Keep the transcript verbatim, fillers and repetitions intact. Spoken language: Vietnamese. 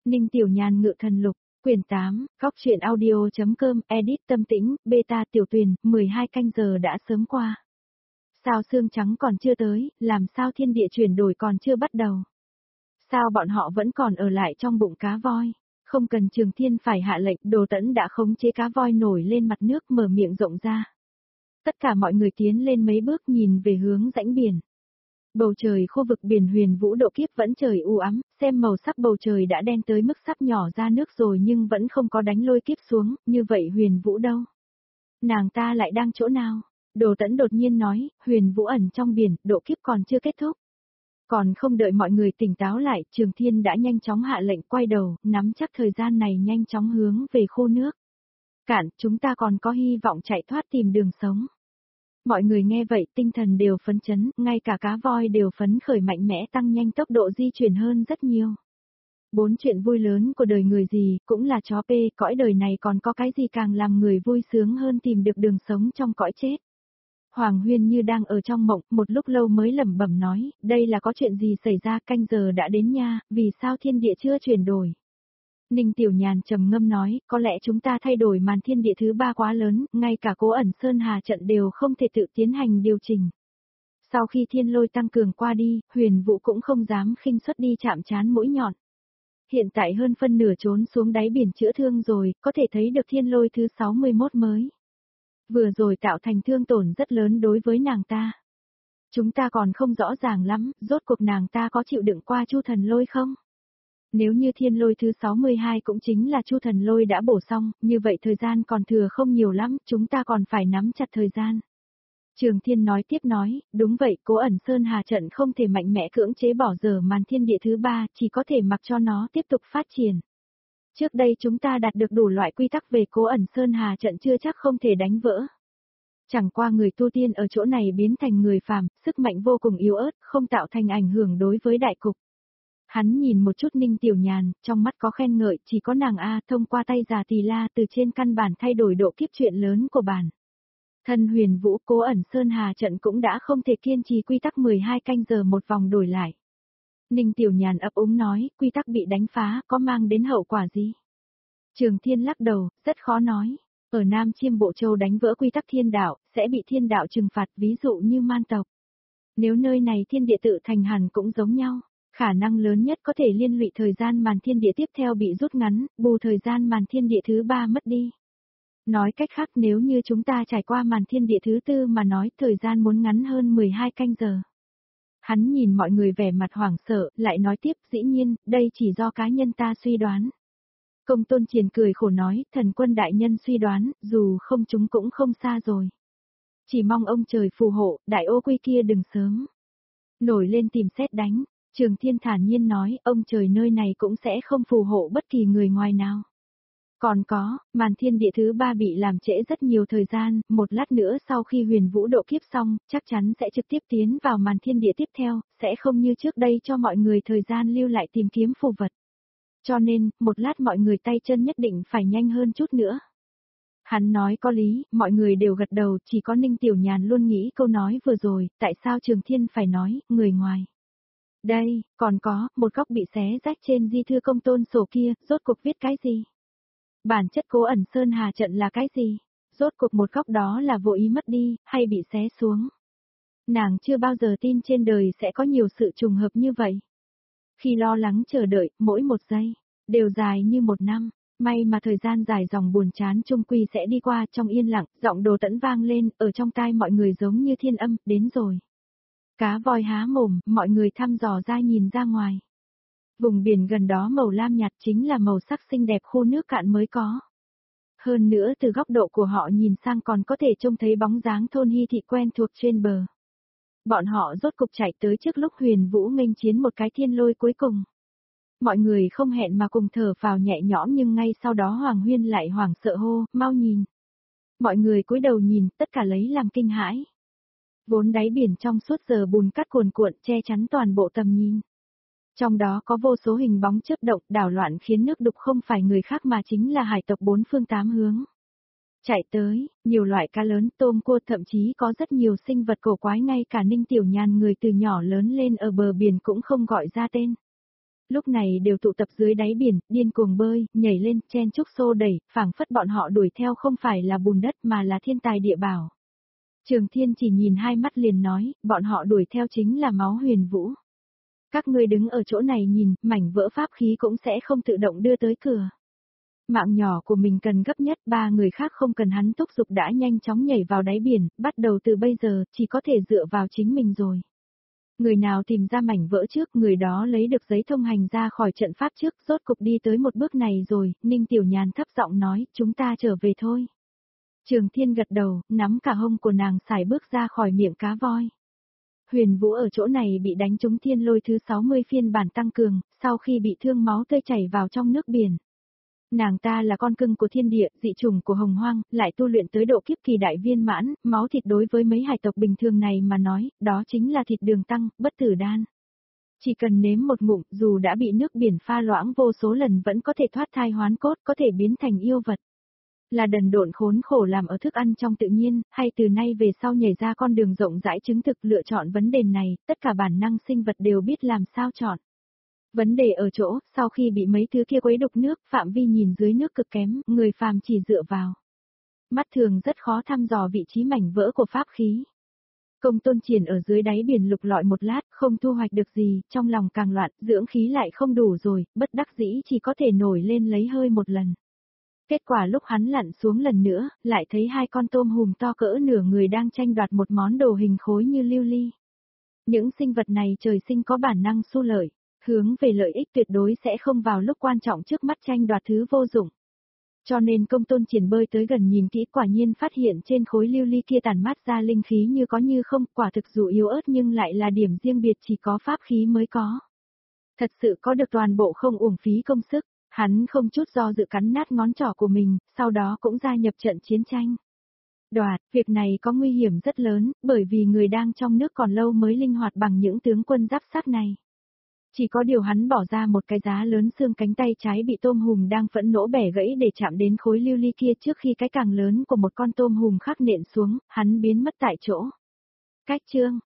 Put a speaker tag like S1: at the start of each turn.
S1: Ninh Tiểu Nhàn ngự thần lục, quyển tám, góc truyện audio.com, edit tâm tĩnh, beta tiểu tuyền, mười hai canh giờ đã sớm qua. Sao xương trắng còn chưa tới, làm sao thiên địa chuyển đổi còn chưa bắt đầu? Sao bọn họ vẫn còn ở lại trong bụng cá voi? Không cần Trường Thiên phải hạ lệnh, Đồ Tẫn đã khống chế cá voi nổi lên mặt nước mở miệng rộng ra. Tất cả mọi người tiến lên mấy bước nhìn về hướng rãnh biển. Bầu trời khu vực biển Huyền Vũ độ kiếp vẫn trời u ám, xem màu sắc bầu trời đã đen tới mức sắp nhỏ ra nước rồi nhưng vẫn không có đánh lôi kiếp xuống, như vậy Huyền Vũ đâu? Nàng ta lại đang chỗ nào? Đồ Tẫn đột nhiên nói, Huyền Vũ ẩn trong biển, độ kiếp còn chưa kết thúc. Còn không đợi mọi người tỉnh táo lại, Trường Thiên đã nhanh chóng hạ lệnh quay đầu, nắm chắc thời gian này nhanh chóng hướng về khu nước. Cạn, chúng ta còn có hy vọng chạy thoát tìm đường sống. Mọi người nghe vậy tinh thần đều phấn chấn, ngay cả cá voi đều phấn khởi mạnh mẽ tăng nhanh tốc độ di chuyển hơn rất nhiều. Bốn chuyện vui lớn của đời người gì, cũng là chó pê, cõi đời này còn có cái gì càng làm người vui sướng hơn tìm được đường sống trong cõi chết. Hoàng Huyên như đang ở trong mộng, một lúc lâu mới lẩm bẩm nói, đây là có chuyện gì xảy ra, canh giờ đã đến nha, vì sao thiên địa chưa chuyển đổi. Ninh Tiểu Nhàn trầm ngâm nói, có lẽ chúng ta thay đổi màn thiên địa thứ ba quá lớn, ngay cả Cố Ẩn Sơn Hà trận đều không thể tự tiến hành điều chỉnh. Sau khi thiên lôi tăng cường qua đi, Huyền Vũ cũng không dám khinh suất đi chạm trán mũi nhọn. Hiện tại hơn phân nửa trốn xuống đáy biển chữa thương rồi, có thể thấy được thiên lôi thứ sáu mươi mốt mới. Vừa rồi tạo thành thương tổn rất lớn đối với nàng ta. Chúng ta còn không rõ ràng lắm, rốt cuộc nàng ta có chịu đựng qua Chu Thần Lôi không? Nếu như thiên lôi thứ sáu mươi hai cũng chính là Chu Thần Lôi đã bổ xong, như vậy thời gian còn thừa không nhiều lắm, chúng ta còn phải nắm chặt thời gian. Trường Thiên nói tiếp nói, đúng vậy, Cố Ẩn Sơn Hà trận không thể mạnh mẽ cưỡng chế bỏ dở màn thiên địa thứ ba, chỉ có thể mặc cho nó tiếp tục phát triển. Trước đây chúng ta đạt được đủ loại quy tắc về Cố Ẩn Sơn Hà trận chưa chắc không thể đánh vỡ. Chẳng qua người tu tiên ở chỗ này biến thành người phàm, sức mạnh vô cùng yếu ớt, không tạo thành ảnh hưởng đối với đại cục. Hắn nhìn một chút Ninh Tiểu Nhàn, trong mắt có khen ngợi, chỉ có nàng A thông qua tay già tỳ la từ trên căn bản thay đổi độ kiếp chuyện lớn của bản. Thân Huyền Vũ Cố Ẩn Sơn Hà trận cũng đã không thể kiên trì quy tắc mười hai canh giờ một vòng đổi lại. Ninh Tiểu Nhàn ấp úng nói, quy tắc bị đánh phá, có mang đến hậu quả gì? Trường Thiên lắc đầu, rất khó nói. Ở Nam Chiêm Bộ Châu đánh vỡ quy tắc thiên đạo, sẽ bị thiên đạo trừng phạt, ví dụ như man tộc. Nếu nơi này thiên địa tự thành hẳn cũng giống nhau, khả năng lớn nhất có thể liên lụy thời gian màn thiên địa tiếp theo bị rút ngắn, bù thời gian màn thiên địa thứ ba mất đi. Nói cách khác nếu như chúng ta trải qua màn thiên địa thứ tư mà nói thời gian muốn ngắn hơn mười hai canh giờ. Hắn nhìn mọi người vẻ mặt hoảng sợ, lại nói tiếp, dĩ nhiên, đây chỉ do cá nhân ta suy đoán. Công Tôn Triền cười khổ nói, thần quân đại nhân suy đoán, dù không chúng cũng không xa rồi. Chỉ mong ông trời phù hộ, đại ô quy kia đừng sớm nổi lên tìm xét đánh. Trường Thiên thản nhiên nói, ông trời nơi này cũng sẽ không phù hộ bất kỳ người ngoài nào. Còn có, màn thiên địa thứ ba bị làm trễ rất nhiều thời gian, một lát nữa sau khi Huyền Vũ độ kiếp xong, chắc chắn sẽ trực tiếp tiến vào màn thiên địa tiếp theo, sẽ không như trước đây cho mọi người thời gian lưu lại tìm kiếm phù vật. Cho nên, một lát mọi người tay chân nhất định phải nhanh hơn chút nữa. Hắn nói có lý, mọi người đều gật đầu, chỉ có Ninh Tiểu Nhàn luôn nghĩ câu nói vừa rồi, tại sao Trường Thiên phải nói, người ngoài. Đây, còn có, một góc bị xé rách trên di thư công tôn sổ kia, rốt cuộc viết cái gì? Bản chất Cố Ẩn Sơn Hà trận là cái gì? Rốt cuộc một góc đó là vô ý mất đi, hay bị xé xuống? Nàng chưa bao giờ tin trên đời sẽ có nhiều sự trùng hợp như vậy. Khi lo lắng chờ đợi, mỗi một giây, đều dài như một năm, may mà thời gian dài dòng buồn chán chung quy sẽ đi qua trong yên lặng, giọng Đồ Tẫn vang lên, ở trong tai mọi người giống như thiên âm, đến rồi. Cá voi há mồm, mọi người thăm dò ra nhìn ra ngoài. Vùng biển gần đó màu lam nhạt chính là màu sắc xinh đẹp khu nước cạn mới có. Hơn nữa từ góc độ của họ nhìn sang còn có thể trông thấy bóng dáng thôn Hy Thị quen thuộc trên bờ. Bọn họ rốt cục chạy tới trước lúc Huyền Vũ nghênh chiến một cái thiên lôi cuối cùng. Mọi người không hẹn mà cùng thở phào nhẹ nhõm nhưng ngay sau đó Hoàng Huyên lại hoảng sợ hô, mau nhìn. Mọi người cúi đầu nhìn, tất cả lấy làm kinh hãi. Vốn đáy biển trong suốt giờ bùn cát cuồn cuộn che chắn toàn bộ tầm nhìn. Trong đó có vô số hình bóng chớp động đảo loạn khiến nước đục không phải người khác mà chính là hải tộc bốn phương tám hướng. Chạy tới, nhiều loại cá lớn, tôm cua thậm chí có rất nhiều sinh vật cổ quái ngay cả Ninh Tiểu Nhàn người từ nhỏ lớn lên ở bờ biển cũng không gọi ra tên. Lúc này đều tụ tập dưới đáy biển, điên cuồng bơi, nhảy lên, chen chúc xô đẩy, phảng phất bọn họ đuổi theo không phải là bùn đất mà là thiên tài địa bảo. Trường Thiên chỉ nhìn hai mắt liền nói, bọn họ đuổi theo chính là máu huyền vũ. Các ngươi đứng ở chỗ này nhìn, mảnh vỡ pháp khí cũng sẽ không tự động đưa tới cửa. Mạng nhỏ của mình cần gấp nhất, ba người khác không cần hắn thúc giục đã nhanh chóng nhảy vào đáy biển, bắt đầu từ bây giờ, chỉ có thể dựa vào chính mình rồi. Người nào tìm ra mảnh vỡ trước, người đó lấy được giấy thông hành ra khỏi trận pháp trước, rốt cục đi tới một bước này rồi, Ninh Tiểu Nhàn thấp giọng nói, chúng ta trở về thôi. Trường Thiên gật đầu, nắm cả hông của nàng xài bước ra khỏi miệng cá voi. Huyền Vũ ở chỗ này bị đánh trúng thiên lôi thứ sáu mươi phiên bản tăng cường, sau khi bị thương máu tươi chảy vào trong nước biển. Nàng ta là con cưng của thiên địa, dị chủng của hồng hoang, lại tu luyện tới độ kiếp kỳ đại viên mãn, máu thịt đối với mấy hải tộc bình thường này mà nói, đó chính là thịt đường tăng, bất tử đan. Chỉ cần nếm một ngụm, dù đã bị nước biển pha loãng vô số lần vẫn có thể thoát thai hoán cốt, có thể biến thành yêu vật. Là đần độn khốn khổ làm ở thức ăn trong tự nhiên, hay từ nay về sau nhảy ra con đường rộng rãi chứng thực lựa chọn vấn đề này, tất cả bản năng sinh vật đều biết làm sao chọn. Vấn đề ở chỗ, sau khi bị mấy thứ kia quấy đục nước, phạm vi nhìn dưới nước cực kém, người phàm chỉ dựa vào mắt thường rất khó thăm dò vị trí mảnh vỡ của pháp khí. Công Tôn Triển ở dưới đáy biển lục lọi một lát, không thu hoạch được gì, trong lòng càng loạn, dưỡng khí lại không đủ rồi, bất đắc dĩ chỉ có thể nổi lên lấy hơi một lần. Kết quả lúc hắn lặn xuống lần nữa, lại thấy hai con tôm hùm to cỡ nửa người đang tranh đoạt một món đồ hình khối như lưu ly. Những sinh vật này trời sinh có bản năng xu lợi, hướng về lợi ích tuyệt đối sẽ không vào lúc quan trọng trước mắt tranh đoạt thứ vô dụng. Cho nên Công Tôn Triển bơi tới gần nhìn kỹ, quả nhiên phát hiện trên khối lưu ly kia tản mát ra linh khí như có như không, quả thực dù yếu ớt nhưng lại là điểm riêng biệt chỉ có pháp khí mới có. Thật sự có được toàn bộ không uổng phí công sức, hắn không chút do dự cắn nát ngón trỏ của mình, sau đó cũng gia nhập trận chiến tranh. Đoạt, việc này có nguy hiểm rất lớn, bởi vì người đang trong nước còn lâu mới linh hoạt bằng những tướng quân giáp sát này. Chỉ có điều hắn bỏ ra một cái giá lớn, xương cánh tay trái bị tôm hùm đang phẫn nộ bẻ gãy để chạm đến khối lưu ly kia trước khi cái càng lớn của một con tôm hùm khác nện xuống, hắn biến mất tại chỗ. Cách chương